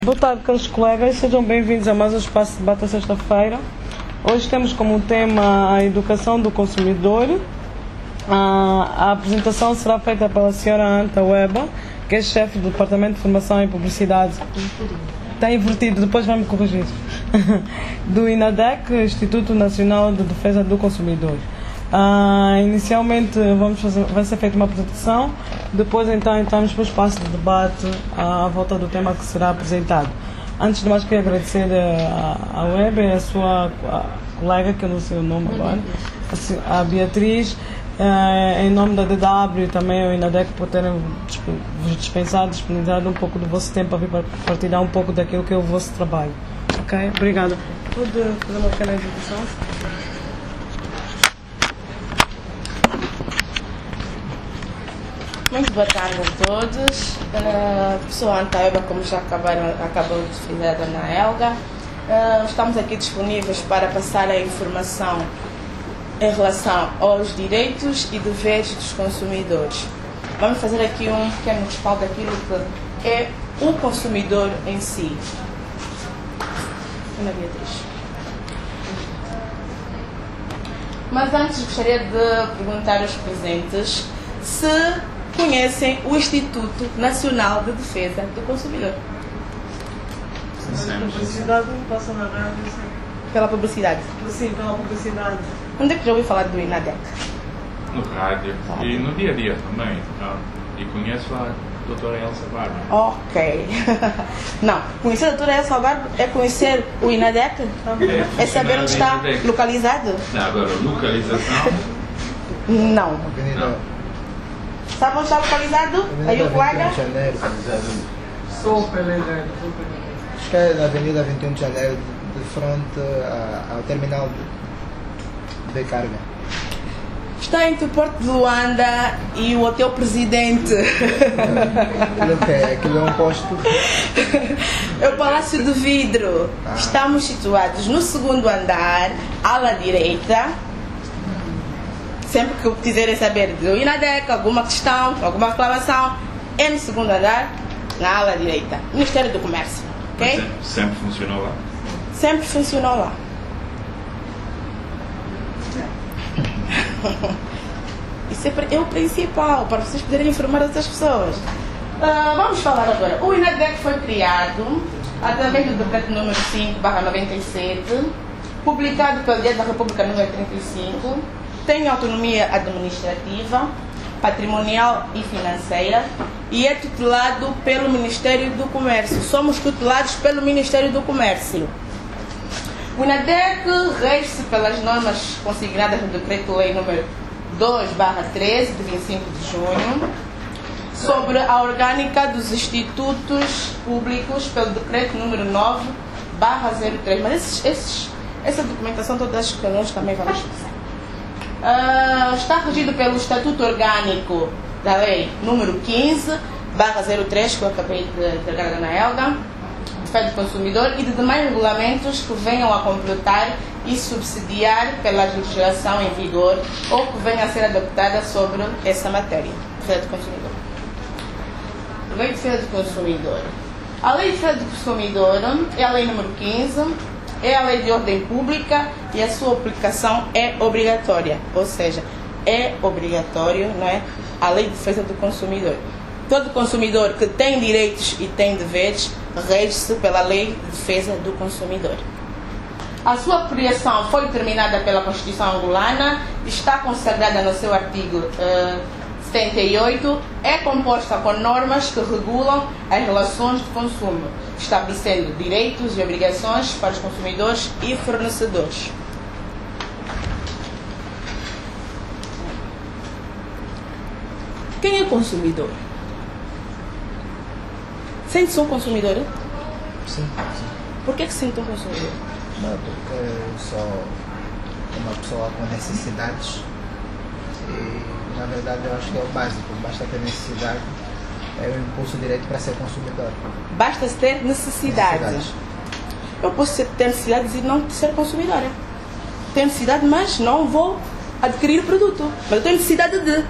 Boa tarde, caros colegas, sejam bem-vindos a mais um espaço de debate sexta-feira. Hoje temos como tema a educação do consumidor. A apresentação será feita pela senhora Anta Weber, que é chefe do Departamento de Formação e Publicidade. Está invertido, depois vai-me corrigir. Do INADEC, Instituto Nacional de Defesa do Consumidor. Inicialmente vai ser feita uma apresentação, depois então entramos para o espaço de debate à volta do tema que será apresentado. Antes de mais, queria agradecer à Web e a sua colega, que eu não sei o nome agora, a Beatriz, em nome da DW e também ao INADEC, por terem disponibilizado um pouco do vosso tempo para vir partilhar um pouco daquilo que é o vosso trabalho. Ok? Obrigada. Pode fazer uma pequena introdução? Muito boa tarde a todos. Sou a Anta Weber, como já acabou de dizer a dona Helga. Estamos aqui disponíveis para passar a informação em relação aos direitos e deveres dos consumidores. Vamos fazer aqui um pequeno respaldo daquilo que é o consumidor em si. Ana Beatriz. Mas antes gostaria de perguntar aos presentes se conhecem o Instituto Nacional de Defesa do Consumidor. A publicidade passa na rádio, sim. Pela publicidade? Sim, pela publicidade. Onde é que já ouvi falar do INADEC? No rádio e no dia a dia também. E conheço a doutora Elsa Barba. Ok. Não, conhecer a doutora Elsa Barba é conhecer o INADEC? É saber onde está localizado? Não, agora, localização? Não. Não. Sabe onde está localizado? Aí o colega? Sou peleiro. Acho que é na Avenida 21 de Janeiro, de frente ao terminal de carga. Está entre o Porto de Luanda e o Hotel Presidente. Aquilo é um posto. É o Palácio do Vidro. Estamos situados no segundo andar, ala direita. Sempre que quiserem saber do INADEC, alguma questão, alguma reclamação, é no segundo andar, na ala direita. Ministério do Comércio. Ok? Sempre funcionou lá? Sempre funcionou lá. Isso é o principal, para vocês poderem informar outras pessoas. Vamos falar agora. O INADEC foi criado através do decreto número 5/97, publicado pelo Diário da República número 35, tem autonomia administrativa, patrimonial e financeira e é tutelado pelo Ministério do Comércio. Somos tutelados pelo Ministério do Comércio. O INADEC rege-se pelas normas consignadas no Decreto-Lei número 2/13, de 25 de junho, sobre a orgânica dos institutos públicos pelo Decreto número 9/03. Mas essa documentação toda acho que nós também vamos passar. Está regido pelo Estatuto Orgânico da Lei número 15/03, que eu acabei de entregar a dona Helga, Defesa do Consumidor, e de demais regulamentos que venham a completar e subsidiar pela legislação em vigor ou que venha a ser adaptada sobre essa matéria. Defesa do Consumidor. Lei de Defesa do Consumidor. A Lei de Defesa do Consumidor é a Lei número 15, é a Lei de Ordem Pública e a sua aplicação é obrigatória, ou seja, é obrigatório, não é? A Lei de Defesa do Consumidor. Todo consumidor que tem direitos e tem deveres rege-se pela Lei de Defesa do Consumidor. A sua criação foi determinada pela Constituição angolana, está consagrada no seu artigo 78, é composta com normas que regulam as relações de consumo, estabelecendo direitos e obrigações para os consumidores e fornecedores. Quem é consumidor? Sente-se um consumidor? Sim. Por que se sente um consumidor? Não, porque eu sou uma pessoa com necessidades e, na verdade, eu acho que é o básico. Basta ter necessidade, é o impulso direito para ser consumidor. Basta ter necessidades. Eu posso ter necessidades e não ser consumidora. Tenho necessidade, mas não vou adquirir o produto. Mas eu tenho necessidade de.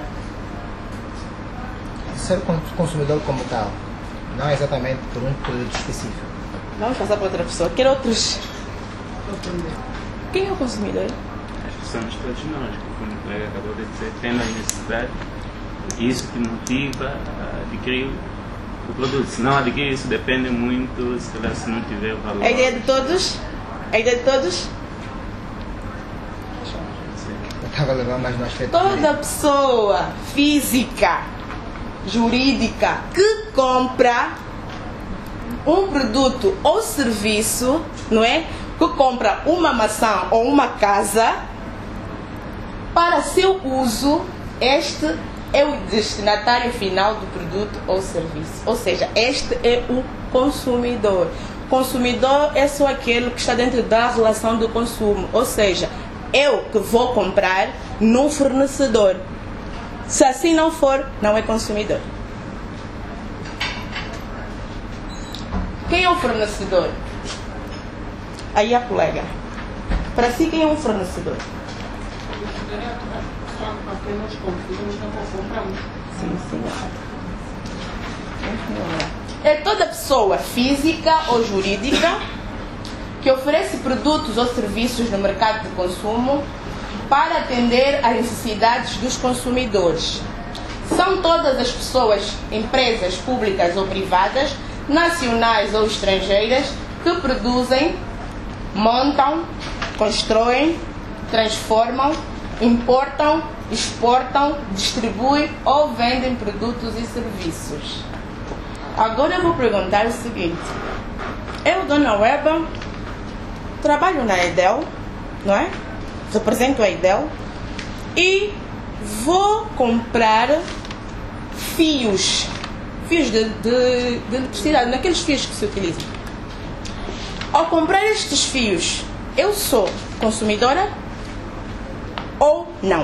Ser consumidor como tal não é exatamente por um produto específico. Vamos passar para outra pessoa. Quer outros? Quem é o consumidor? Acho que somos todos nós, como o colega acabou de dizer, tendo a necessidade, e isso que motiva a adquirir o produto. Se não adquirir, isso depende muito, se não tiver valor. A ideia de todos? A ideia de todos? Eu estava levando mais no aspecto Toda pessoa física, jurídica, que compra um produto ou serviço, não é? Que compra uma maçã ou uma casa, para seu uso, este é o destinatário final do produto ou serviço. Ou seja, este é o consumidor. Consumidor é só aquele que está dentro da relação do consumo. Ou seja, eu que vou comprar num fornecedor. Se assim não for, não é consumidor. Quem é o fornecedor? Aí a colega. Para si, quem é um fornecedor? Sim, sim. É toda pessoa física ou jurídica que oferece produtos ou serviços no mercado de consumo para atender às necessidades dos consumidores. São todas as pessoas, empresas públicas ou privadas, nacionais ou estrangeiras, que produzem, montam, constroem, transformam, importam, exportam, distribuem ou vendem produtos e serviços. Agora eu vou perguntar o seguinte. Eu, Dona Weba, trabalho na Edel, não é? Represento a Edel e vou comprar fios de eletricidade, naqueles fios que se utilizam. Ao comprar estes fios, eu sou consumidora ou não?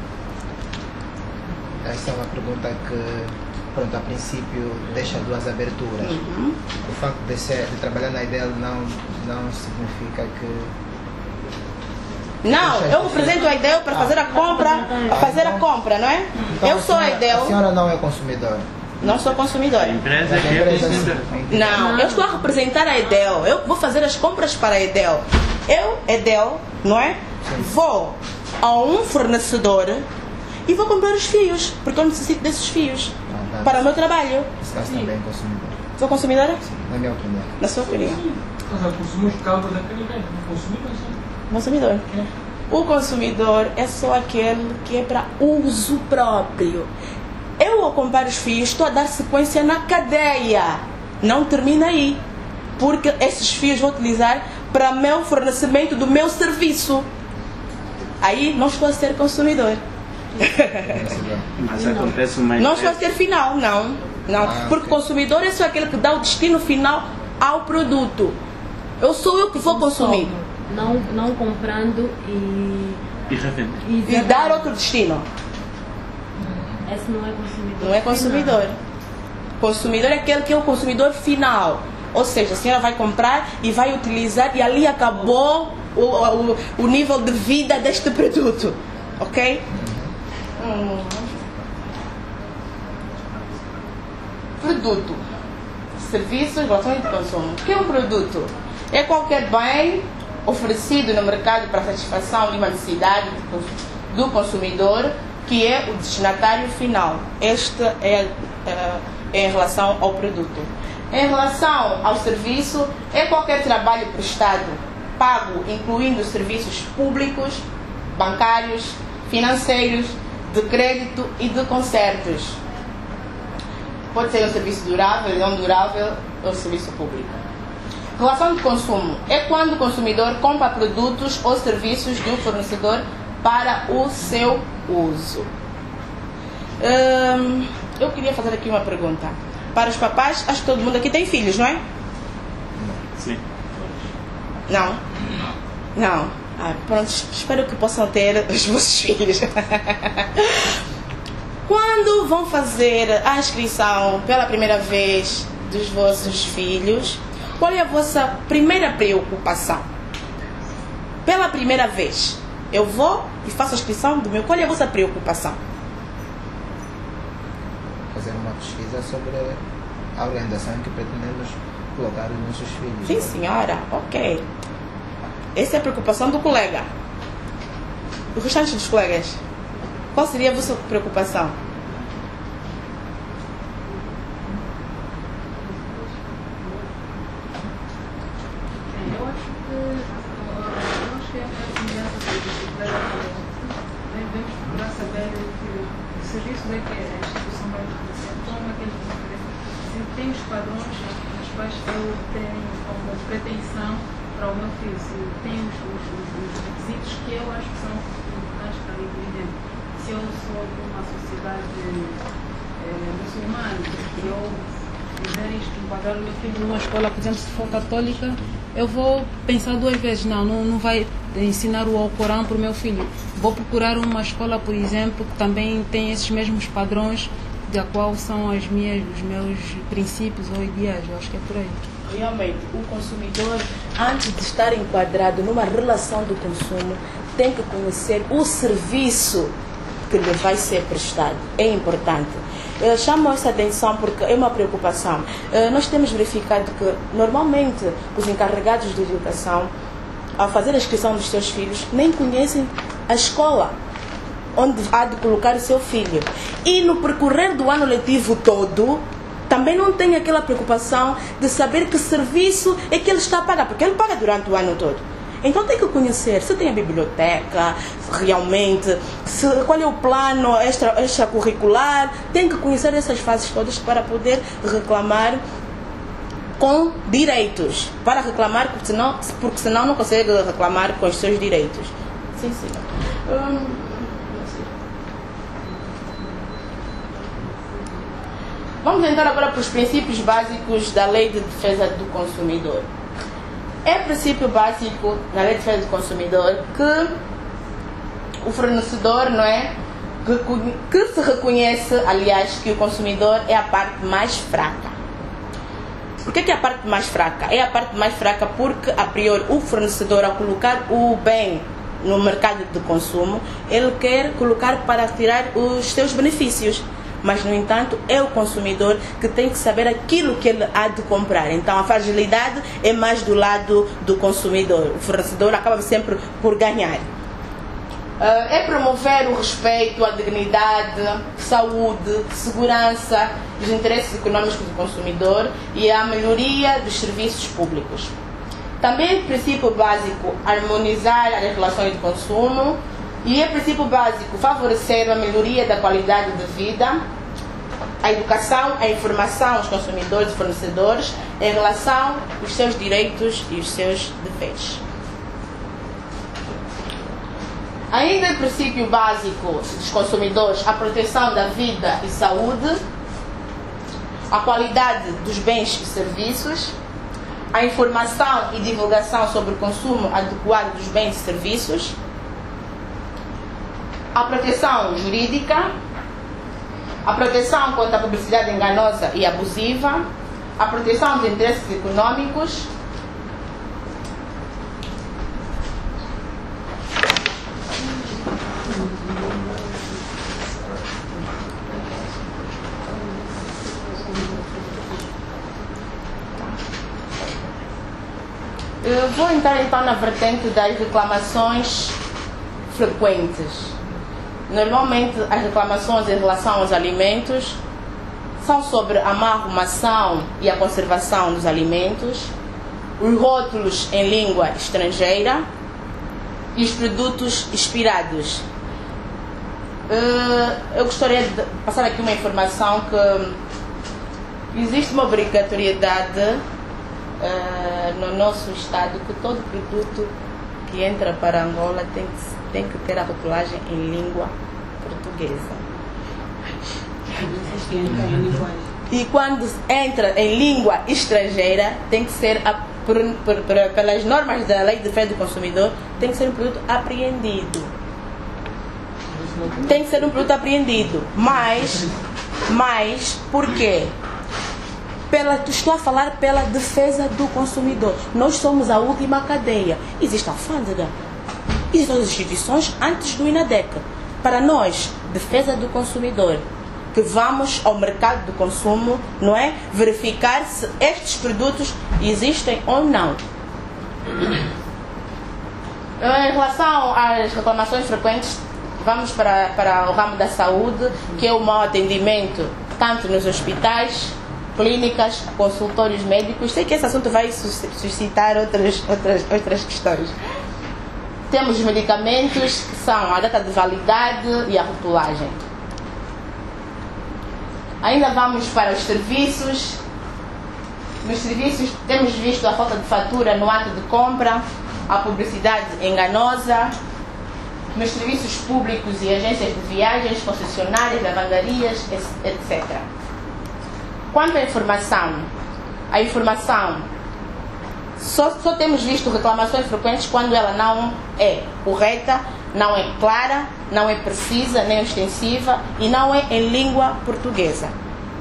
Essa é uma pergunta que, pronto, a princípio deixa duas aberturas. O facto de trabalhar na Edel não significa que... Não, eu represento a Edel para fazer a compra, não é? Então, eu sou a Edel. A senhora não é consumidora? Não sou consumidora. A empresa que é consumidora. Não, eu estou a representar a Edel. Eu vou fazer as compras para a Edel. Eu, Edel, não é? Sim. Vou a um fornecedor e vou comprar os fios, porque eu necessito desses fios para o meu trabalho. Nesse caso também é consumidor. Sou consumidora? Sim, na minha opinião. Na sua opinião? Nós consumimos por causa daquele bem, consumimos. Consumidor. O consumidor é só aquele que é para uso próprio. Eu, ao comprar os fios, estou a dar sequência na cadeia. Não termina aí. Porque esses fios vou utilizar para meu fornecimento do meu serviço. Aí não estou a ser consumidor. Mas acontece uma Não estou a ser final, não. Porque consumidor é só aquele que dá o destino final ao produto. Sou eu que vou consumir. Não comprando E revender. E dar outro destino. Esse não é consumidor. Não é consumidor. Consumidor é aquele que é o consumidor final. Ou seja, a senhora vai comprar e vai utilizar e ali acabou o nível de vida deste produto. Ok? Produto. Serviços, relações de consumo. O que é um produto? É qualquer bem oferecido no mercado para satisfação de uma necessidade do consumidor, que é o destinatário final. Este é em relação ao produto. Em relação ao serviço, é qualquer trabalho prestado, pago, incluindo serviços públicos, bancários, financeiros, de crédito e de consertos. Pode ser um serviço durável, não durável, ou serviço público. Relação de consumo é quando o consumidor compra produtos ou serviços de um fornecedor para o seu uso. Eu queria fazer aqui uma pergunta. Para os papais, acho que todo mundo aqui tem filhos, não é? Sim. Não? Não. Pronto, espero que possam ter os vossos filhos. Quando vão fazer a inscrição pela primeira vez dos vossos filhos, qual é a vossa primeira preocupação? Pela primeira vez, eu vou e faço a inscrição do meu. Qual é a vossa preocupação? Fazer uma pesquisa sobre a organização em que pretendemos colocar os nossos filhos. Sim, senhora, ok. Essa é a preocupação do colega. O restante dos colegas, qual seria a vossa preocupação? Eu acho que é a semelhança do que o colega falou. Devemos procurar saber que serviço é que a instituição vai oferecer. Como aquele que oferece. Se tem os padrões nos quais eu tenho como pretensão para o meu filho, se tem os requisitos que eu acho que são importantes para mim, por exemplo, se eu sou de uma sociedade muçulmana e eu fizer isto, enquadrar o meu filho numa escola, por exemplo, se for católica, eu vou pensar duas vezes, não vai ensinar o Alcorão para o meu filho. Vou procurar uma escola, por exemplo, que também tem esses mesmos padrões, de qual são os meus princípios ou ideais. Eu acho que é por aí. Realmente, o consumidor, antes de estar enquadrado numa relação do consumo, tem que conhecer o serviço que lhe vai ser prestado. É importante. Eu chamo essa atenção porque é uma preocupação. Nós temos verificado que, normalmente, os encarregados de educação, ao fazer a inscrição dos seus filhos, nem conhecem a escola onde há de colocar o seu filho. E no percorrer do ano letivo todo, também não tem aquela preocupação de saber que serviço é que ele está a pagar, porque ele paga durante o ano todo. Então tem que conhecer se tem a biblioteca, realmente, qual é o plano extracurricular, tem que conhecer essas fases todas para poder reclamar com direitos. Para reclamar, porque senão não consegue reclamar com os seus direitos. Sim, sim. Vamos entrar agora para os princípios básicos da Lei de Defesa do Consumidor. É princípio básico na Lei de Defesa do Consumidor que o fornecedor, não é? Que se reconhece, aliás, que o consumidor é a parte mais fraca. Por que é a parte mais fraca? É a parte mais fraca porque, a priori, o fornecedor, ao colocar o bem no mercado de consumo, ele quer colocar para tirar os seus benefícios. Mas, no entanto, é o consumidor que tem que saber aquilo que ele há de comprar. Então, a fragilidade é mais do lado do consumidor. O fornecedor acaba sempre por ganhar. É promover o respeito, a dignidade, saúde, segurança, os interesses econômicos do consumidor e a melhoria dos serviços públicos. Também é princípio básico harmonizar as relações de consumo. E é princípio básico favorecer a melhoria da qualidade de vida, a educação, a informação aos consumidores e fornecedores em relação aos seus direitos e os seus deveres. Ainda é princípio básico dos consumidores a proteção da vida e saúde, a qualidade dos bens e serviços, a informação e divulgação sobre o consumo adequado dos bens e serviços, a proteção jurídica, a proteção contra a publicidade enganosa e abusiva, a proteção dos interesses econômicos, eu vou entrar então na vertente das reclamações frequentes. Normalmente as reclamações em relação aos alimentos são sobre a má arrumação e a conservação dos alimentos, os rótulos em língua estrangeira e os produtos expirados. Eu gostaria de passar aqui uma informação que existe uma obrigatoriedade no nosso estado que todo produto que entra para Angola tem que ter a rotulagem em língua portuguesa. E quando entra em língua estrangeira, tem que ser, pelas normas da Lei de Defesa do Consumidor, tem que ser um produto apreendido. Tem que ser um produto apreendido. Mas por quê? Estou a falar pela defesa do consumidor. Nós somos a última cadeia. Existe a alfândega. Existem as instituições antes do INADEC. Para nós, defesa do consumidor, que vamos ao mercado de consumo, não é? Verificar se estes produtos existem ou não. Em relação às reclamações frequentes, vamos para o ramo da saúde, que é o mau atendimento, tanto nos hospitais, clínicas, consultórios médicos. Sei que esse assunto vai suscitar outras questões. Temos os medicamentos, que são a data de validade e a rotulagem. Ainda vamos para os serviços. Nos serviços temos visto a falta de fatura no ato de compra, a publicidade enganosa. Nos serviços públicos e agências de viagens, concessionárias, lavandarias, etc. Quanto à informação, a informação só temos visto reclamações frequentes quando ela não é correta, não é clara, não é precisa, nem extensiva e não é em língua portuguesa.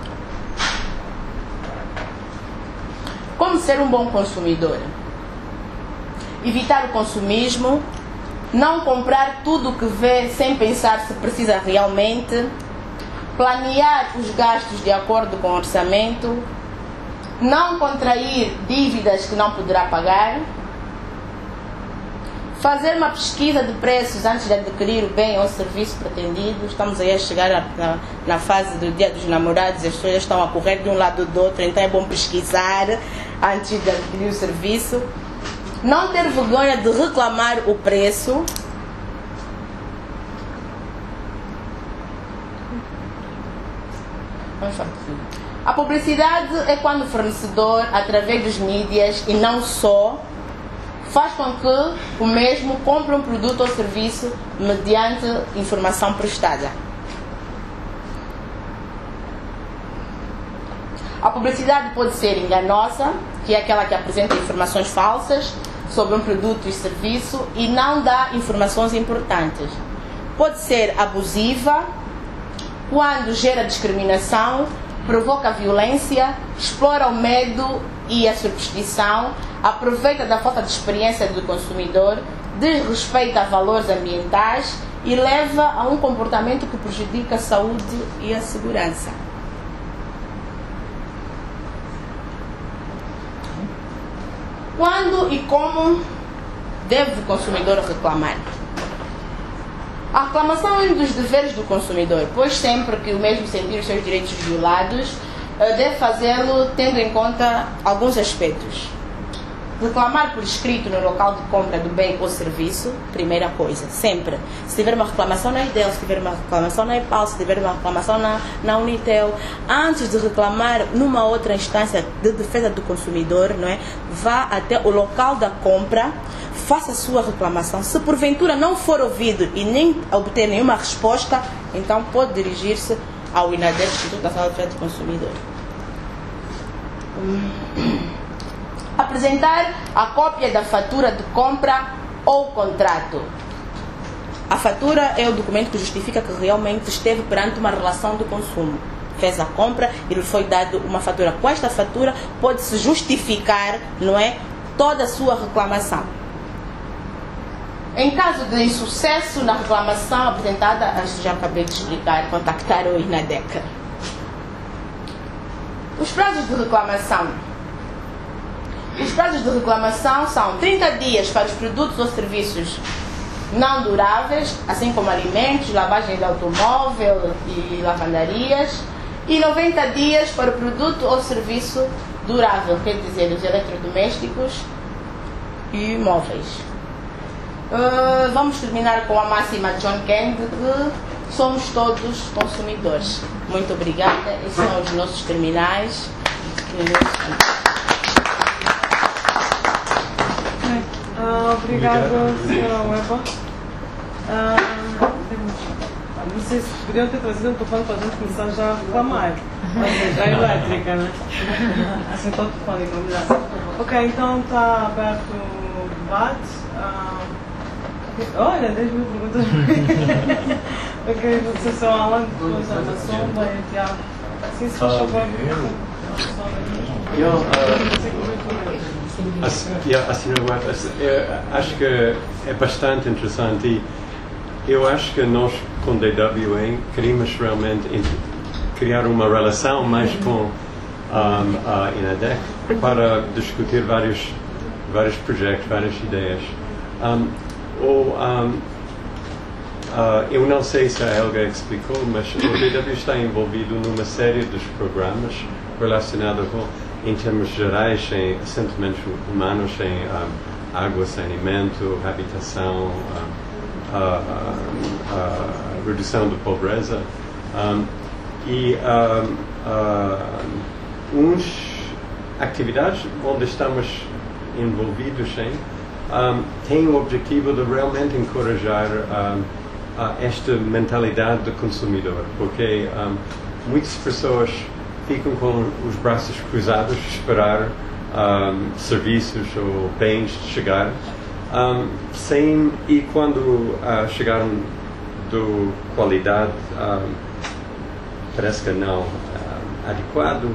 Como ser um bom consumidor? Evitar o consumismo, não comprar tudo o que vê sem pensar se precisa realmente, planear os gastos de acordo com o orçamento, não contrair dívidas que não poderá pagar, fazer uma pesquisa de preços antes de adquirir o bem ou serviço pretendido. Estamos aí a chegar na fase do Dia dos Namorados, as pessoas estão a correr de um lado do outro, então é bom pesquisar antes de adquirir o serviço. Não ter vergonha de reclamar o preço. A publicidade é quando o fornecedor, através dos mídias e não só, faz com que o mesmo compre um produto ou serviço mediante informação prestada. A publicidade pode ser enganosa, que é aquela que apresenta informações falsas sobre um produto e serviço e não dá informações importantes. Pode ser abusiva, quando gera discriminação, provoca violência, explora o medo e a superstição, aproveita da falta de experiência do consumidor, desrespeita valores ambientais e leva a um comportamento que prejudica a saúde e a segurança. Quando e como deve o consumidor reclamar? A reclamação é um dos deveres do consumidor, pois sempre que o mesmo sentir os seus direitos violados, deve fazê-lo tendo em conta alguns aspectos. Reclamar por escrito no local de compra do bem ou serviço, primeira coisa, sempre. Se tiver uma reclamação na IDEL, se tiver uma reclamação na EPAL, se tiver uma reclamação na Unitel, antes de reclamar numa outra instância de defesa do consumidor, não é? Vá até o local da compra, faça a sua reclamação. Se porventura não for ouvido e nem obter nenhuma resposta, então pode dirigir-se ao INADEC, Instituto Nacional de Defesa do Consumidor. Apresentar a cópia da fatura de compra ou contrato. A fatura é o documento que justifica que realmente esteve perante uma relação de consumo. Fez a compra e lhe foi dado uma fatura. Com esta fatura pode-se justificar, não é, toda a sua reclamação. Em caso de insucesso na reclamação apresentada, já acabei de explicar, contactar o INADEC. Os prazos de reclamação. Os prazos de reclamação são 30 dias para os produtos ou serviços não duráveis, assim como alimentos, lavagem de automóvel e lavandarias, e 90 dias para o produto ou serviço durável, quer dizer, os eletrodomésticos e móveis. Vamos terminar com a máxima de John Kennedy, que somos todos consumidores. Muito obrigada. Esses são os nossos terminais. Obrigada, senhora Weber. Não sei se podiam ter trazido um telefone para a gente começar já a reclamar. Ou seja, a elétrica, né? Assim, todo telefone, melhor. Ok, então está aberto o debate. Olha, 10 mil perguntas. Ok, você só Alan, depois a Sombra e o Tiago. Sim, se faz favor. A senhora Marta, acho que é bastante interessante e eu acho que nós com DWN queremos realmente criar uma relação mais com a INADEC para discutir vários projetos, várias ideias. Eu não sei se a Helga explicou, mas o BW está envolvido numa série de programas relacionados em termos gerais em assentamentos humanos, em água, saneamento, habitação, redução de pobreza, atividades onde estamos envolvidos têm o objetivo de realmente encorajar esta mentalidade do consumidor, porque muitas pessoas ficam com os braços cruzados a esperar serviços ou bens chegar, e quando chegaram de qualidade parece que não adequado,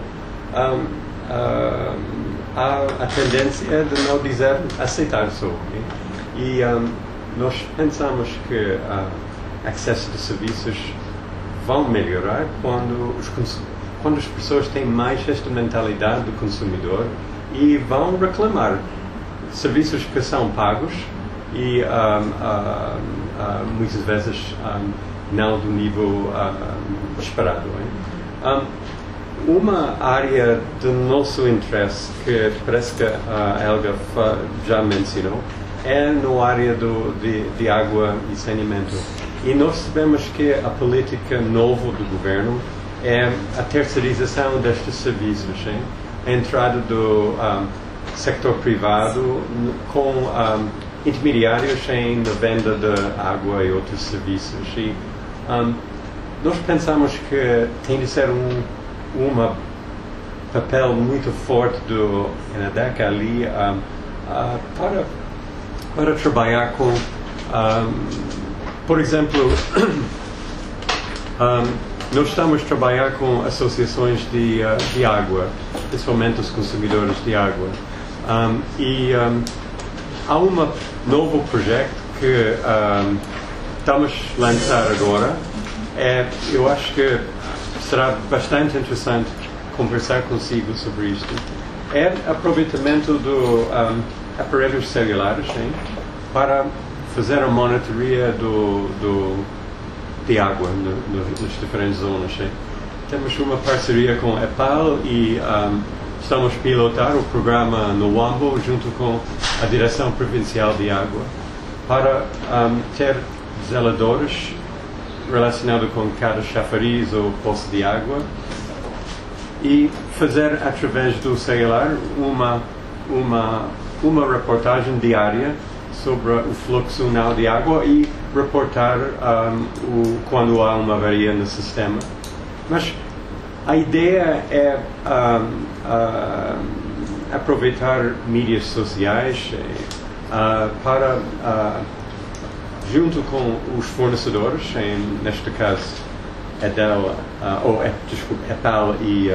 há a tendência de não dizer aceitar só. E nós pensamos que o acesso de serviços vão melhorar quando as pessoas têm mais esta mentalidade do consumidor e vão reclamar serviços que são pagos e muitas vezes não do nível esperado. Uma área do nosso interesse, que parece que a Helga já mencionou, é na área de água e saneamento. E nós sabemos que a política nova do governo é a terceirização destes serviços, a entrada do sector privado com intermediários na venda de água e outros serviços. E nós pensamos que tem de ser papel muito forte do INADEC ali para trabalhar com, por exemplo, nós estamos a trabalhar com associações de água, principalmente os consumidores de água, e há um novo projeto que estamos a lançar agora. Eu acho que será bastante interessante conversar consigo sobre isto. É aproveitamento de aparelhos celulares para fazer a monitoria de água nas diferentes zonas. Temos uma parceria com a EPAL e estamos a pilotar o programa no Wambo junto com a Direção Provincial de Água para ter zeladores relacionado com cada chafariz ou poço de água e fazer através do celular uma reportagem diária sobre o fluxo de água e reportar quando há uma avaria no sistema. Mas a ideia é aproveitar mídias sociais para junto com os fornecedores, neste caso EPAL e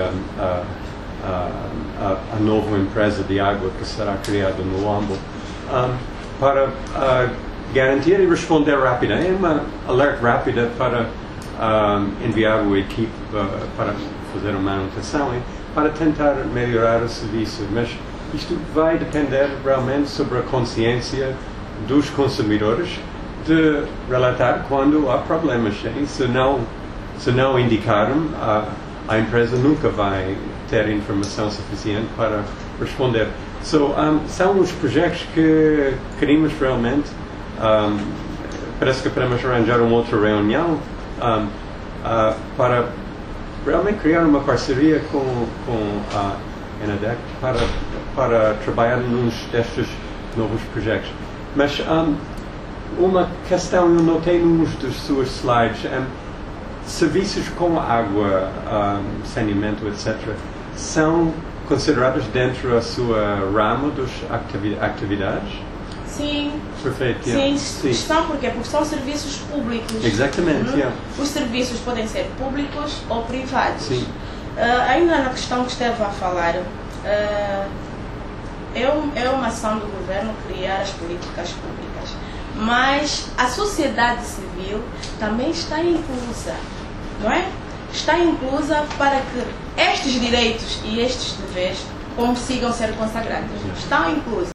a nova empresa de água que será criada no Wambo, para garantir e responder rápida. É uma alerta rápida para enviar o equipe para fazer a manutenção, para tentar melhorar o serviço. Mas isto vai depender realmente sobre a consciência dos consumidores de relatar quando há problemas. Se não indicaram, a empresa nunca vai ter informação suficiente para responder. São os projetos que queremos realmente. Parece que podemos arranjar uma outra reunião para realmente criar uma parceria com a INADEC para trabalhar num destes novos projetos. Mas uma questão eu notei num dos seus slides, serviços com água, saneamento, etc., são considerados dentro da sua ramo das atividades? Sim. Perfeito. Sim, estão porque são serviços públicos. Exatamente. Os serviços podem ser públicos ou privados. Sim. Ainda na questão que esteve a falar, é uma ação do governo criar as políticas públicas, mas a sociedade civil também está inclusa, não é? está inclusa para que estes direitos e estes deveres consigam ser consagrados. Estão inclusos.